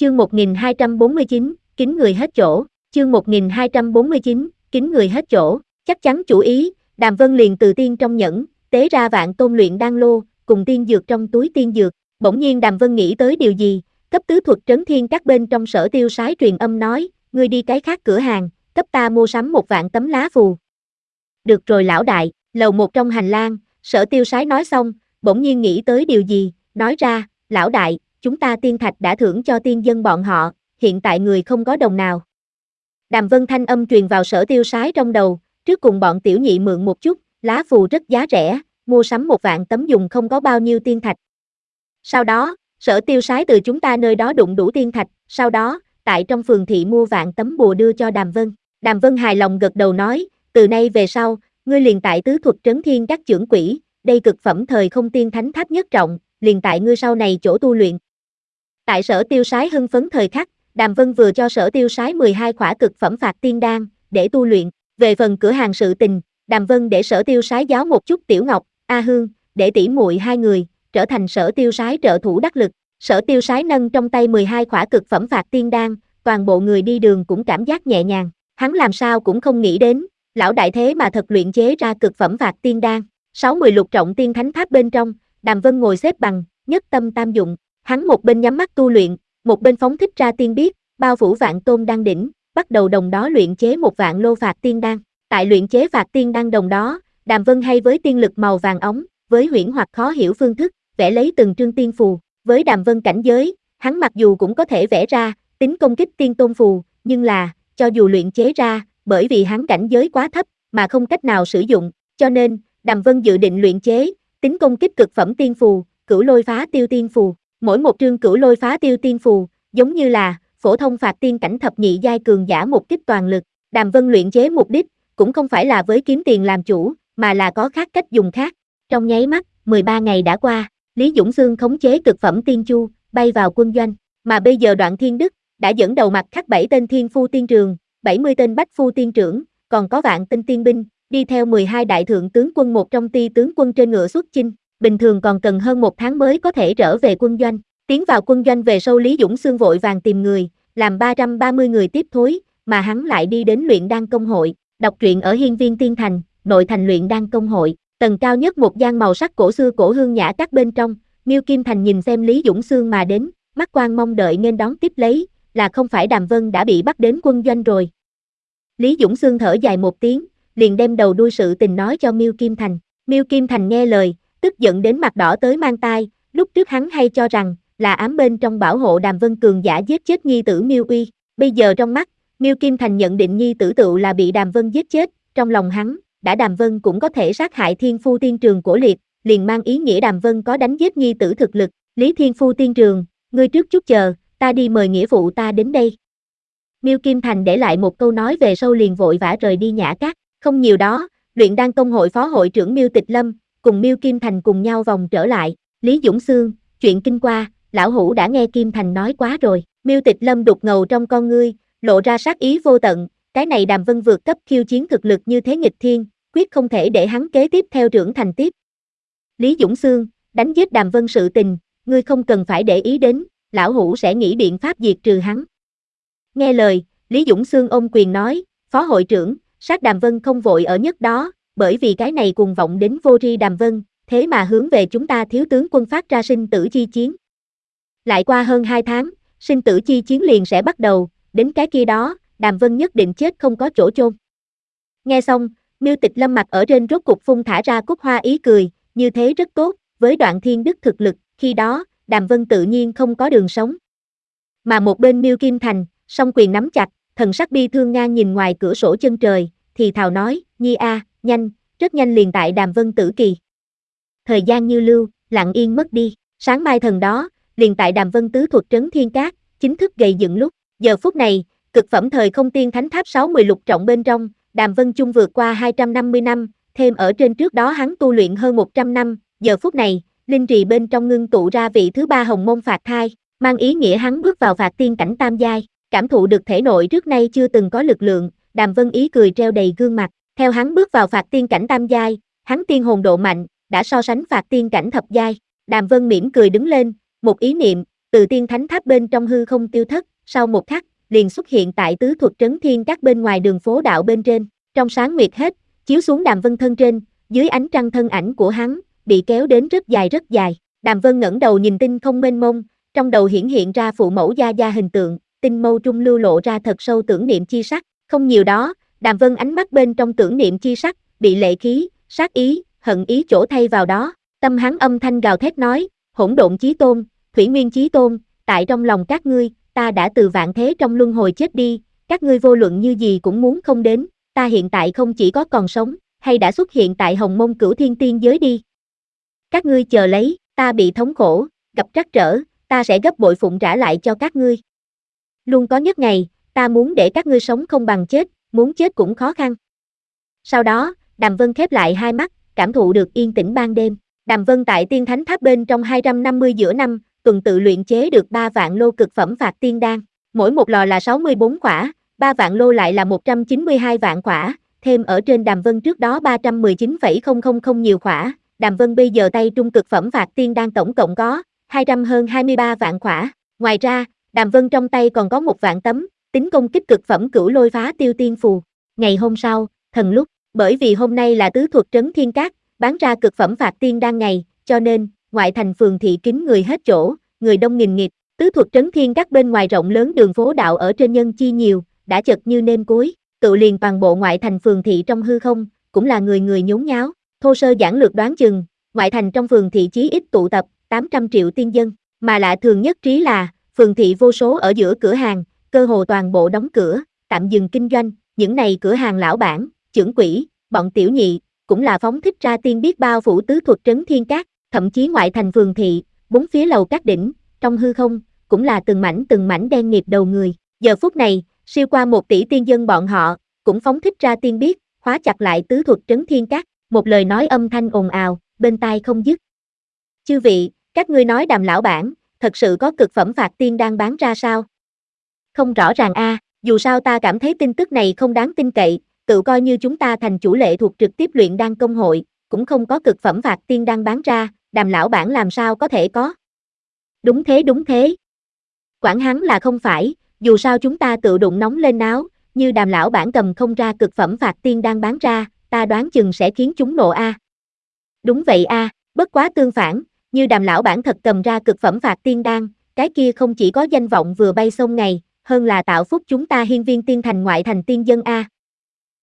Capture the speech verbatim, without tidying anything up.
chương một nghìn hai trăm bốn mươi chín, kín người hết chỗ, chương một nghìn hai trăm bốn mươi chín, kín người hết chỗ, chắc chắn chủ ý, Đàm Vân liền từ tiên trong nhẫn, tế ra vạn tôn luyện đan lô, cùng tiên dược trong túi tiên dược, bỗng nhiên Đàm Vân nghĩ tới điều gì, cấp tứ thuật trấn thiên các bên trong Sở Tiêu Sái truyền âm nói, ngươi đi cái khác cửa hàng, cấp ta mua sắm một vạn tấm lá phù. Được rồi lão đại, lầu một trong hành lang, Sở Tiêu Sái nói xong, bỗng nhiên nghĩ tới điều gì, nói ra, lão đại, chúng ta tiên thạch đã thưởng cho tiên dân bọn họ, hiện tại người không có đồng nào. Đàm Vân thanh âm truyền vào Sở Tiêu Sái trong đầu, trước cùng bọn tiểu nhị mượn một chút, lá phù rất giá rẻ, mua sắm một vạn tấm dùng không có bao nhiêu tiên thạch. Sau đó, Sở Tiêu Sái từ chúng ta nơi đó đụng đủ tiên thạch, sau đó, tại trong phường thị mua vạn tấm bùa đưa cho Đàm Vân. Đàm Vân hài lòng gật đầu nói, từ nay về sau, ngươi liền tại tứ thuật trấn thiên các trưởng quỹ, đây cực phẩm thời không tiên thánh tháp nhất trọng, liền tại ngươi sau này chỗ tu luyện. Tại Sở Tiêu Sái hưng phấn thời khắc, Đàm Vân vừa cho Sở Tiêu Sái mười hai khỏa cực phẩm phạt tiên đan, để tu luyện. Về phần cửa hàng sự tình, Đàm Vân để Sở Tiêu Sái giáo một chút Tiểu Ngọc, A Hương, để tỉ muội hai người, trở thành Sở Tiêu Sái trợ thủ đắc lực. Sở Tiêu Sái nâng trong tay mười hai khỏa cực phẩm phạt tiên đan, toàn bộ người đi đường cũng cảm giác nhẹ nhàng, hắn làm sao cũng không nghĩ đến, lão đại thế mà thật luyện chế ra cực phẩm phạt tiên đan. Sáu mươi lục trọng tiên thánh tháp bên trong, Đàm Vân ngồi xếp bằng, nhất tâm tam dụng, hắn một bên nhắm mắt tu luyện, một bên phóng thích ra tiên biết, bao phủ vạn tôn đan đỉnh, bắt đầu đồng đó luyện chế một vạn lô phạt tiên đan. Tại luyện chế phạt tiên đan đồng đó, Đàm Vân hay với tiên lực màu vàng óng, với huyễn hoặc khó hiểu phương thức, vẽ lấy từng trương tiên phù. Với Đàm Vân cảnh giới, hắn mặc dù cũng có thể vẽ ra, tính công kích tiên tôn phù, nhưng là, cho dù luyện chế ra, bởi vì hắn cảnh giới quá thấp, mà không cách nào sử dụng, cho nên, Đàm Vân dự định luyện chế, tính công kích cực phẩm tiên phù, cửu lôi phá tiêu tiên phù. Mỗi một trương cửu lôi phá tiêu tiên phù, giống như là, phổ thông phạt tiên cảnh thập nhị giai cường giả một kích toàn lực. Đàm Vân luyện chế mục đích, cũng không phải là với kiếm tiền làm chủ, mà là có khác cách dùng khác. Trong nháy mắt, mười ba ngày đã qua, Lý Dũng Xương khống chế cực phẩm tiên chu, bay vào quân doanh, mà bây giờ Đoạn Thiên Đức đã dẫn đầu mặt khắc bảy tên thiên phu tiên trường, bảy mươi tên bách phu tiên trưởng, còn có vạn tinh tiên binh, đi theo mười hai đại thượng tướng quân một trong ti tướng quân trên ngựa xuất chinh, bình thường còn cần hơn một tháng mới có thể trở về quân doanh. Tiến vào quân doanh về sau Lý Dũng Xương vội vàng tìm người, làm ba trăm ba mươi người tiếp thối, mà hắn lại đi đến luyện đan công hội, đọc truyện ở Hiên Viên Tiên Thành, nội thành luyện đan công hội, tầng cao nhất một gian màu sắc cổ xưa cổ hương nhã các bên trong, Miêu Kim Thành nhìn xem Lý Dũng Xương mà đến, mắt quan mong đợi nghênh đón tiếp lấy, là không phải Đàm Vân đã bị bắt đến quân doanh rồi. Lý Dũng Xương thở dài một tiếng, liền đem đầu đuôi sự tình nói cho Miêu Kim Thành. Miêu Kim Thành nghe lời, tức giận đến mặt đỏ tới mang tai, lúc trước hắn hay cho rằng, là ám bên trong bảo hộ Đàm Vân cường giả giết chết nhi tử Miêu Uy, bây giờ trong mắt, Miêu Kim Thành nhận định nhi tử tựu là bị Đàm Vân giết chết, trong lòng hắn, đã Đàm Vân cũng có thể sát hại thiên phu tiên trường của liệt, liền mang ý nghĩa Đàm Vân có đánh giết nhi tử thực lực. Lý Thiên Phu tiên trường, ngươi trước chút chờ, ta đi mời nghĩa phụ ta đến đây. Miêu Kim Thành để lại một câu nói về sau liền vội vã rời đi nhã các, không nhiều đó, luyện đan công hội phó hội trưởng Miêu Tịch Lâm, cùng Miêu Kim Thành cùng nhau vòng trở lại, Lý Dũng Xương, chuyện kinh qua, lão hủ đã nghe Kim Thành nói quá rồi. Miêu Tịch Lâm đục ngầu trong con ngươi, lộ ra sát ý vô tận, cái này Đàm Vân vượt cấp khiêu chiến thực lực như thế nghịch thiên, quyết không thể để hắn kế tiếp theo trưởng thành tiếp. Lý Dũng Xương, đánh giết Đàm Vân sự tình, ngươi không cần phải để ý đến, lão hủ sẽ nghĩ biện pháp diệt trừ hắn. Nghe lời, Lý Dũng Xương ôm quyền nói, phó hội trưởng, sát Đàm Vân không vội ở nhất đó, bởi vì cái này cuồng vọng đến vô tri Đàm Vân, thế mà hướng về chúng ta thiếu tướng quân phát ra sinh tử chi chiến. Lại qua hơn hai tháng, sinh tử chi chiến liền sẽ bắt đầu, đến cái kia đó, Đàm Vân nhất định chết không có chỗ chôn. Nghe xong, Miêu Tịch Lâm mặt ở trên rốt cục phun thả ra cúc hoa ý cười, như thế rất tốt, với Đoạn Thiên Đức thực lực, khi đó, Đàm Vân tự nhiên không có đường sống. Mà một bên Miêu Kim Thành, song quyền nắm chặt, thần sắc bi thương ngang nhìn ngoài cửa sổ chân trời, thì thào nói, Nhi a, nhanh, rất nhanh liền tại Đàm Vân tử kỳ. Thời gian như lưu, lặng yên mất đi, sáng mai thần đó, liền tại Đàm Vân tứ thuật trấn thiên cát, chính thức gầy dựng lúc. Giờ phút này, cực phẩm thời không tiên thánh tháp sáu mươi lục trọng bên trong, Đàm Vân chung vượt qua hai trăm năm mươi năm, thêm ở trên trước đó hắn tu luyện hơn một trăm năm, giờ phút này, linh trì bên trong ngưng tụ ra vị thứ ba hồng môn phạt thai, mang ý nghĩa hắn bước vào phạt tiên cảnh tam giai, cảm thụ được thể nội trước nay chưa từng có lực lượng, Đàm Vân ý cười treo đầy gương mặt, theo hắn bước vào phạt tiên cảnh tam giai, hắn tiên hồn độ mạnh, đã so sánh phạt tiên cảnh thập giai, Đàm Vân mỉm cười đứng lên, một ý niệm, từ tiên thánh tháp bên trong hư không tiêu thất, sau một khắc, liền xuất hiện tại tứ thuật trấn thiên các bên ngoài đường phố đạo bên trên, trong sáng nguyệt hết, chiếu xuống Đàm Vân thân trên, dưới ánh trăng thân ảnh của hắn, bị kéo đến rất dài rất dài. Đàm Vân ngẩng đầu nhìn tinh không mênh mông, trong đầu hiển hiện ra phụ mẫu Gia Gia hình tượng, tinh mâu trung lưu lộ ra thật sâu tưởng niệm chi sắc, không nhiều đó, Đàm Vân ánh mắt bên trong tưởng niệm chi sắc, bị lệ khí, sát ý, hận ý chỗ thay vào đó, tâm hắn âm thanh gào thét nói, hỗn độn chí tôn, thủy nguyên chí tôn, tại trong lòng các ngươi, ta đã từ vạn thế trong luân hồi chết đi, các ngươi vô luận như gì cũng muốn không đến, ta hiện tại không chỉ có còn sống, hay đã xuất hiện tại Hồng Mông Cửu Thiên Tiên giới đi. Các ngươi chờ lấy, ta bị thống khổ, gặp trắc trở, ta sẽ gấp bội phụng trả lại cho các ngươi. Luôn có nhất ngày, ta muốn để các ngươi sống không bằng chết, muốn chết cũng khó khăn. Sau đó, Đàm Vân khép lại hai mắt, cảm thụ được yên tĩnh ban đêm. Đàm Vân tại Tiên Thánh Tháp bên trong hai trăm năm mươi giữa năm, tuần tự luyện chế được ba vạn lô cực phẩm phạt tiên đan, mỗi một lò là sáu mươi bốn quả, ba vạn lô lại là một trăm chín mươi hai vạn quả, thêm ở trên Đàm Vân trước đó ba trăm mười chín phẩy không không không nhiều quả, Đàm Vân bây giờ tay trung cực phẩm phạt tiên đan tổng cộng có hai trăm hơn hai mươi ba vạn quả. Ngoài ra, Đàm Vân trong tay còn có một vạn tấm, tính công kích cực phẩm cửu lôi phá tiêu tiên phù. Ngày hôm sau, thần lúc, bởi vì hôm nay là tứ thuật trấn thiên cát, bán ra cực phẩm phạt tiên đan ngày, cho nên, ngoại thành phường thị kín người hết chỗ, người đông nghìn nghịt, tứ thuật trấn thiên các bên ngoài rộng lớn đường phố đạo ở trên nhân chi nhiều, đã chật như nêm cối, tự liền toàn bộ ngoại thành phường thị trong hư không, cũng là người người nhốn nháo, thô sơ giản lược đoán chừng, ngoại thành trong phường thị chí ít tụ tập tám trăm triệu tiên dân, mà lạ thường nhất trí là, phường thị vô số ở giữa cửa hàng, cơ hồ toàn bộ đóng cửa, tạm dừng kinh doanh, những này cửa hàng lão bản, trưởng quỹ, bọn tiểu nhị, cũng là phóng thích ra tiên biết bao phủ tứ thuật trấn thiên cát, thậm chí ngoại thành phường thị, bốn phía lầu các đỉnh, trong hư không, cũng là từng mảnh từng mảnh đen nghịt đầu người. Giờ phút này, siêu qua một tỷ tiên dân bọn họ, cũng phóng thích ra tiên biết, khóa chặt lại tứ thuật trấn thiên cát, một lời nói âm thanh ồn ào, bên tai không dứt. Chư vị, các ngươi nói Đàm lão bản, thật sự có cực phẩm phạt tiên đang bán ra sao? Không rõ ràng a, à, dù sao ta cảm thấy tin tức này không đáng tin cậy, tự coi như chúng ta thành chủ lệ thuộc trực tiếp luyện đan công hội, cũng không có cực phẩm phạt tiên đang bán ra, Đàm lão bản làm sao có thể có? Đúng thế đúng thế. Quản hắn là không phải, dù sao chúng ta tự đụng nóng lên náo, như Đàm lão bản cầm không ra cực phẩm phạt tiên đang bán ra, ta đoán chừng sẽ khiến chúng nộ a. À. Đúng vậy a, à, bất quá tương phản, như Đàm lão bản thật cầm ra cực phẩm phạt tiên đan, cái kia không chỉ có danh vọng vừa bay sông ngày, hơn là tạo phúc chúng ta hiên viên tiên thành ngoại thành tiên dân a. À.